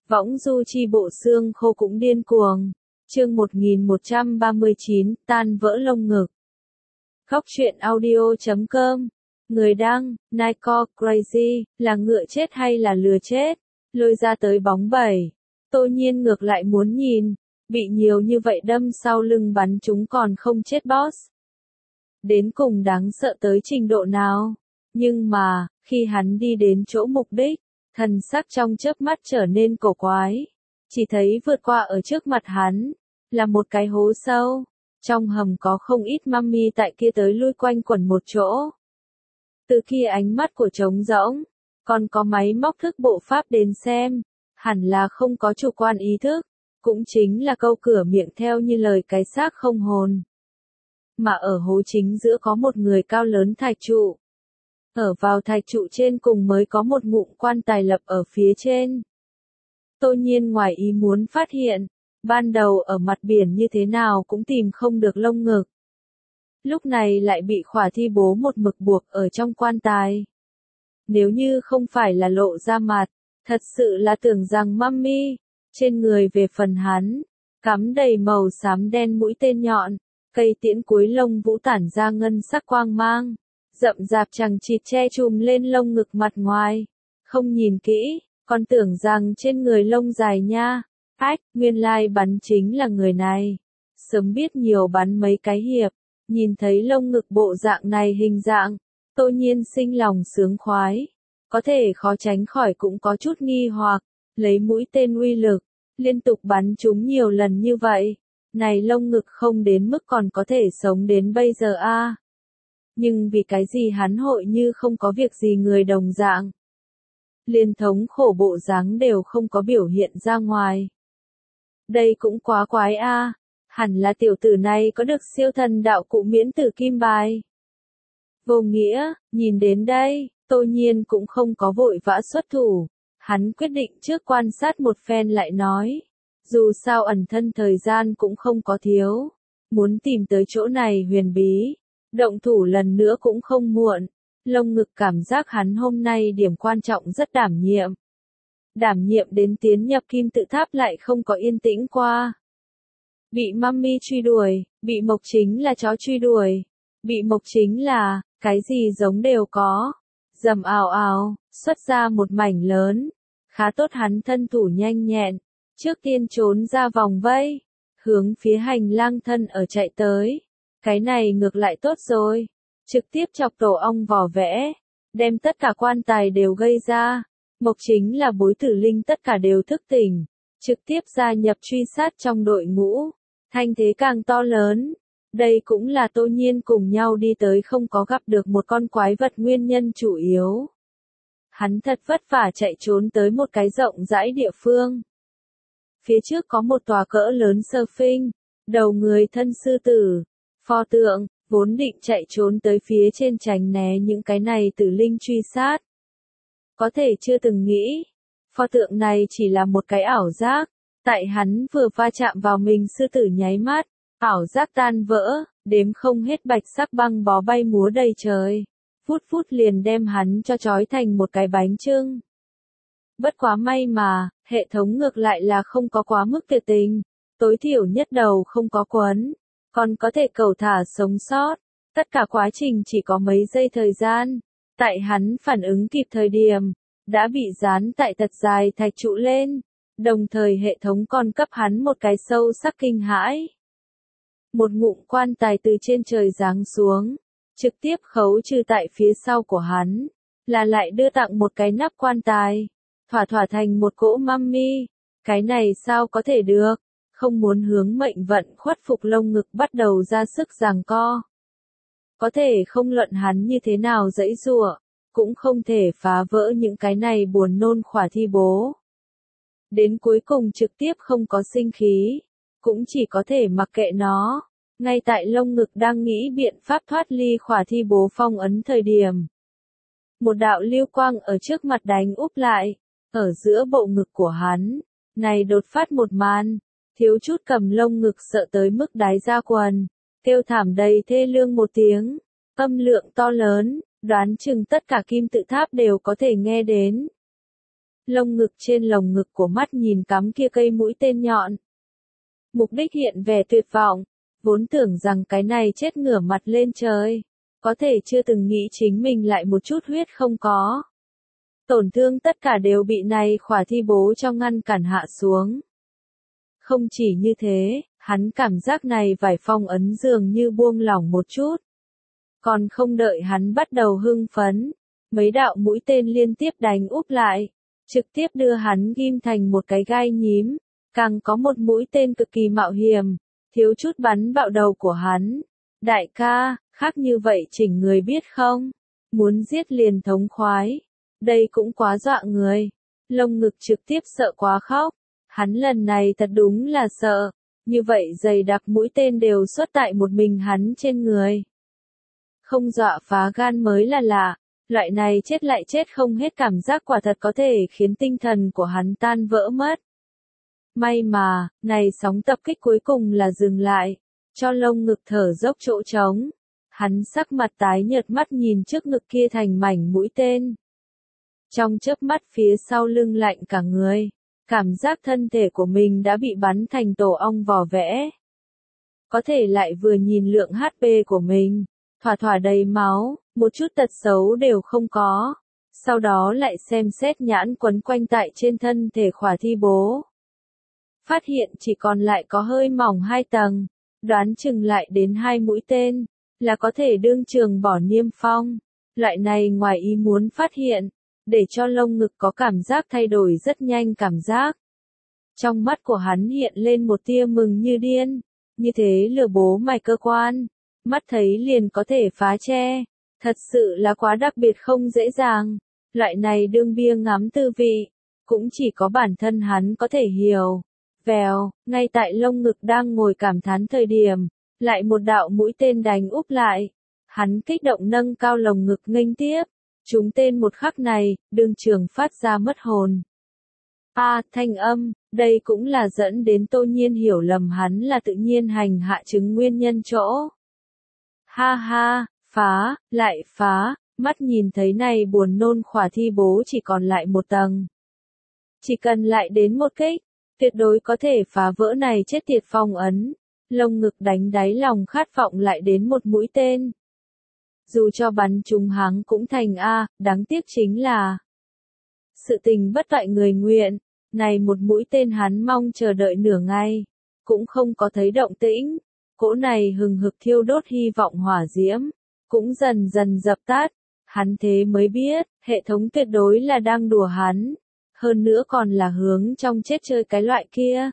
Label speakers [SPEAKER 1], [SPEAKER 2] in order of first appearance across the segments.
[SPEAKER 1] Võng du chi bộ xương khô cũng điên cuồng. Chương 1139, tan vỡ lông ngực. Khóc chuyện audio.com. Người đăng, Nico Crazy, là ngựa chết hay là lừa chết? Lôi ra tới bóng bẩy. Tô Nhiên ngược lại muốn nhìn, bị nhiều như vậy đâm sau lưng bắn chúng còn không chết boss. Đến cùng đáng sợ tới trình độ nào? Nhưng mà, khi hắn đi đến chỗ mục đích, thần sắc trong chớp mắt trở nên cổ quái. Chỉ thấy vượt qua ở trước mặt hắn, là một cái hố sâu. Trong hầm có không ít mummy tại kia tới lui quanh quẩn một chỗ. Từ khi ánh mắt của trống rỗng, còn có máy móc thức bộ pháp đến xem, hẳn là không có chủ quan ý thức, cũng chính là câu cửa miệng theo như lời cái xác không hồn. Mà ở hố chính giữa có một người cao lớn thạch trụ. Ở vào thạch trụ trên cùng mới có một ngụm quan tài lập ở phía trên. Tô Nhiên ngoài ý muốn phát hiện, ban đầu ở mặt biển như thế nào cũng tìm không được lông ngực. Lúc này lại bị khỏa thi bố một mực buộc ở trong quan tài. Nếu như không phải là lộ ra mặt, thật sự là tưởng rằng mummy, trên người về phần hắn, cắm đầy màu xám đen mũi tên nhọn, cây tiễn cuối lông vũ tản ra ngân sắc quang mang, rậm rạp chằng chịt che chùm lên lông ngực mặt ngoài. Không nhìn kỹ, còn tưởng rằng trên người lông dài nha. Ách, nguyên lai bắn chính là người này. Sớm biết nhiều bắn mấy cái hiệp, nhìn thấy lông ngực bộ dạng này hình dạng, Tô Nhiên sinh lòng sướng khoái. Có thể khó tránh khỏi cũng có chút nghi hoặc, lấy mũi tên uy lực, liên tục bắn chúng nhiều lần như vậy. Này lông ngực không đến mức còn có thể sống đến bây giờ a. Nhưng vì cái gì hắn hội như không có việc gì người đồng dạng. Liên thống khổ bộ dáng đều không có biểu hiện ra ngoài. Đây cũng quá quái a, hẳn là tiểu tử này có được siêu thần đạo cụ miễn tử kim bài. Vô nghĩa, nhìn đến đây, Tô Nhiên cũng không có vội vã xuất thủ, hắn quyết định trước quan sát một phen lại nói. Dù sao ẩn thân thời gian cũng không có thiếu, muốn tìm tới chỗ này huyền bí, động thủ lần nữa cũng không muộn. Lông ngực cảm giác hắn hôm nay điểm quan trọng rất đảm nhiệm. Đảm nhiệm đến tiến nhập kim tự tháp lại không có yên tĩnh qua. Bị mummy truy đuổi, bị mộc chính là chó truy đuổi, bị mộc chính là, cái gì giống đều có. Dầm ào ào, xuất ra một mảnh lớn. Khá tốt hắn thân thủ nhanh nhẹn, trước tiên trốn ra vòng vây, hướng phía hành lang thân ở chạy tới. Cái này ngược lại tốt rồi, trực tiếp chọc tổ ong vỏ vẽ, đem tất cả quan tài đều gây ra. Mộc chính là bối tử linh tất cả đều thức tỉnh, trực tiếp gia nhập truy sát trong đội ngũ, thanh thế càng to lớn. Đây cũng là Tô Nhiên cùng nhau đi tới không có gặp được một con quái vật nguyên nhân chủ yếu. Hắn thật vất vả chạy trốn tới một cái rộng rãi địa phương. Phía trước có một tòa cỡ lớn surfing, đầu người thân sư tử, pho tượng, vốn định chạy trốn tới phía trên tránh né những cái này tử linh truy sát. Có thể chưa từng nghĩ, pho tượng này chỉ là một cái ảo giác, tại hắn vừa va chạm vào mình sư tử nháy mắt, ảo giác tan vỡ, đếm không hết bạch sắc băng bó bay múa đầy trời, phút phút liền đem hắn cho trói thành một cái bánh chưng. Bất quá may mà, hệ thống ngược lại là không có quá mức tuyệt tình, tối thiểu nhất đầu không có quấn, còn có thể cẩu thả sống sót, tất cả quá trình chỉ có mấy giây thời gian. Tại hắn phản ứng kịp thời điểm, đã bị dán tại thật dài thạch trụ lên, đồng thời hệ thống còn cấp hắn một cái sâu sắc kinh hãi. Một ngụm quan tài từ trên trời giáng xuống, trực tiếp khấu trừ tại phía sau của hắn, là lại đưa tặng một cái nắp quan tài, thỏa thành một cỗ mummy. Cái này sao có thể được, không muốn hướng mệnh vận khuất phục lông ngực bắt đầu ra sức giằng co. Có thể không luận hắn như thế nào giãy giụa, cũng không thể phá vỡ những cái này buồn nôn khỏa thi bố. Đến cuối cùng trực tiếp không có sinh khí, cũng chỉ có thể mặc kệ nó. Ngay tại lông ngực đang nghĩ biện pháp thoát ly khỏa thi bố phong ấn thời điểm. Một đạo lưu quang ở trước mặt đánh úp lại, ở giữa bộ ngực của hắn. Này đột phát một màn, thiếu chút cầm lông ngực sợ tới mức đái ra quần. Kêu thảm đầy thê lương một tiếng, âm lượng to lớn, đoán chừng tất cả kim tự tháp đều có thể nghe đến. Lông ngực trên lồng ngực của mắt nhìn cắm kia cây mũi tên nhọn. Mục đích hiện vẻ tuyệt vọng, vốn tưởng rằng cái này chết ngửa mặt lên trời, có thể chưa từng nghĩ chính mình lại một chút huyết không có. Tổn thương tất cả đều bị này khỏa thi bố cho ngăn cản hạ xuống. Không chỉ như thế, hắn cảm giác này vài phong ấn dường như buông lỏng một chút. Còn không đợi hắn bắt đầu hưng phấn, mấy đạo mũi tên liên tiếp đánh úp lại, trực tiếp đưa hắn ghim thành một cái gai nhím, càng có một mũi tên cực kỳ mạo hiểm, thiếu chút bắn vào đầu của hắn. Đại ca, khác như vậy chỉnh người biết không? Muốn giết liền thống khoái. Đây cũng quá dọa người. Lông ngực trực tiếp sợ quá khóc. Hắn lần này thật đúng là sợ. Như vậy dày đặc mũi tên đều xuất tại một mình hắn trên người. Không dọa phá gan mới là lạ. Loại này chết lại chết không hết cảm giác quả thật có thể khiến tinh thần của hắn tan vỡ mất. May mà, này sóng tập kích cuối cùng là dừng lại, cho lông ngực thở dốc chỗ trống. Hắn sắc mặt tái nhợt mắt nhìn trước ngực kia thành mảnh mũi tên. Trong chớp mắt phía sau lưng lạnh cả người, cảm giác thân thể của mình đã bị bắn thành tổ ong vỏ vẽ. Có thể lại vừa nhìn lượng HP của mình, thỏa thỏa đầy máu, một chút tật xấu đều không có. Sau đó lại xem xét nhãn quấn quanh tại trên thân thể khỏa thi bố. Phát hiện chỉ còn lại có hơi mỏng 2 tầng, đoán chừng lại đến 2 mũi tên, là có thể đương trường bỏ niêm phong. Loại này ngoài ý muốn phát hiện, để cho lông ngực có cảm giác thay đổi rất nhanh cảm giác. Trong mắt của hắn hiện lên một tia mừng như điên, như thế lừa bố mày cơ quan, mắt thấy liền có thể phá che, thật sự là quá đặc biệt không dễ dàng. Loại này đương bia ngắm tư vị, cũng chỉ có bản thân hắn có thể hiểu. Vèo, ngay tại lông ngực đang ngồi cảm thán thời điểm, lại một đạo mũi tên đánh úp lại. Hắn kích động nâng cao lồng ngực nghênh tiếp, trúng tên một khắc này, đương trường phát ra mất hồn. Thanh âm, đây cũng là dẫn đến Tô Nhiên hiểu lầm hắn là tự nhiên hành hạ chứng nguyên nhân chỗ. Ha ha, phá, lại phá, mắt nhìn thấy này buồn nôn khỏa thi bố chỉ còn lại 1 tầng. Chỉ cần lại đến một kích, tuyệt đối có thể phá vỡ này chết tiệt phong ấn. Lông ngực đánh đáy lòng khát vọng lại đến một mũi tên. Dù cho bắn trúng hắn cũng thành đáng tiếc chính là sự tình bất toại người nguyện, này một mũi tên hắn mong chờ đợi nửa ngày, cũng không có thấy động tĩnh. Cỗ này hừng hực thiêu đốt hy vọng hỏa diễm, cũng dần dần dập tắt. Hắn thế mới biết, hệ thống tuyệt đối là đang đùa hắn. Hơn nữa còn là hướng trong chết chơi cái loại kia.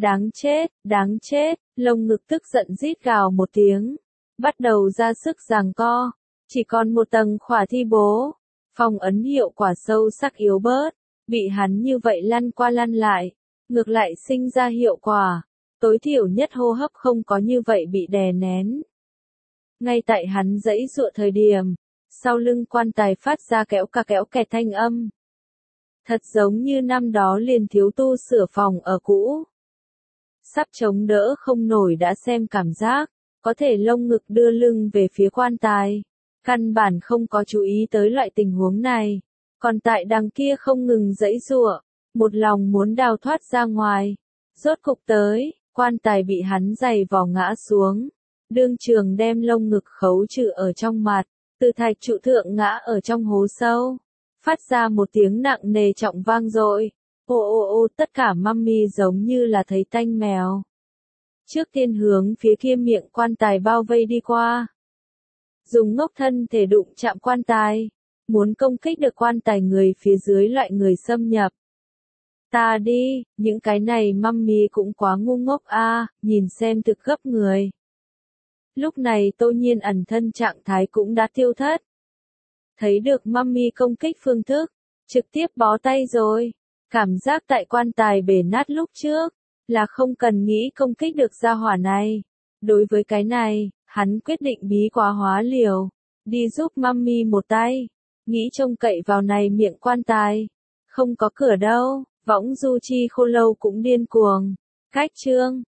[SPEAKER 1] Đáng chết, lông ngực tức giận rít gào một tiếng. Bắt đầu ra sức giằng co. Chỉ còn 1 tầng khỏa thi bố. Phong ấn hiệu quả sâu sắc yếu bớt. Bị hắn như vậy lăn qua lăn lại. Ngược lại sinh ra hiệu quả. Tối thiểu nhất hô hấp không có như vậy bị đè nén. Ngay tại hắn giãy giụa thời điểm. Sau lưng quan tài phát ra kéo kẹt thanh âm. Thật giống như năm đó liền thiếu tu sửa phòng ở cũ. Sắp chống đỡ không nổi đã xem cảm giác, có thể lông ngực đưa lưng về phía quan tài. Căn bản không có chú ý tới loại tình huống này. Còn tại đằng kia không ngừng giãy giụa, một lòng muốn đào thoát ra ngoài. Rốt cục tới, quan tài bị hắn giày vò ngã xuống. Đương trường đem lông ngực khấu trừ ở trong mặt, từ thạch trụ thượng ngã ở trong hố sâu. Phát ra một tiếng nặng nề trọng vang dội. Ô, tất cả mummy giống như là thấy tanh mèo. Trước tiên hướng phía kia miệng quan tài bao vây đi qua. Dùng ngốc thân thể đụng chạm quan tài. Muốn công kích được quan tài người phía dưới loại người xâm nhập. Ta đi, những cái này mummy cũng quá ngu ngốc nhìn xem thực gấp người. Lúc này Tô Nhiên ẩn thân trạng thái cũng đã tiêu thất. Thấy được mummy công kích phương thức, trực tiếp bó tay rồi. Cảm giác tại quan tài bể nát lúc trước, là không cần nghĩ công kích được gia hỏa này. Đối với cái này, hắn quyết định bí quá hóa liều, đi giúp mummy một tay, nghĩ trông cậy vào này miệng quan tài. Không có cửa đâu, võng du chi khô lâu cũng điên cuồng. Cách chương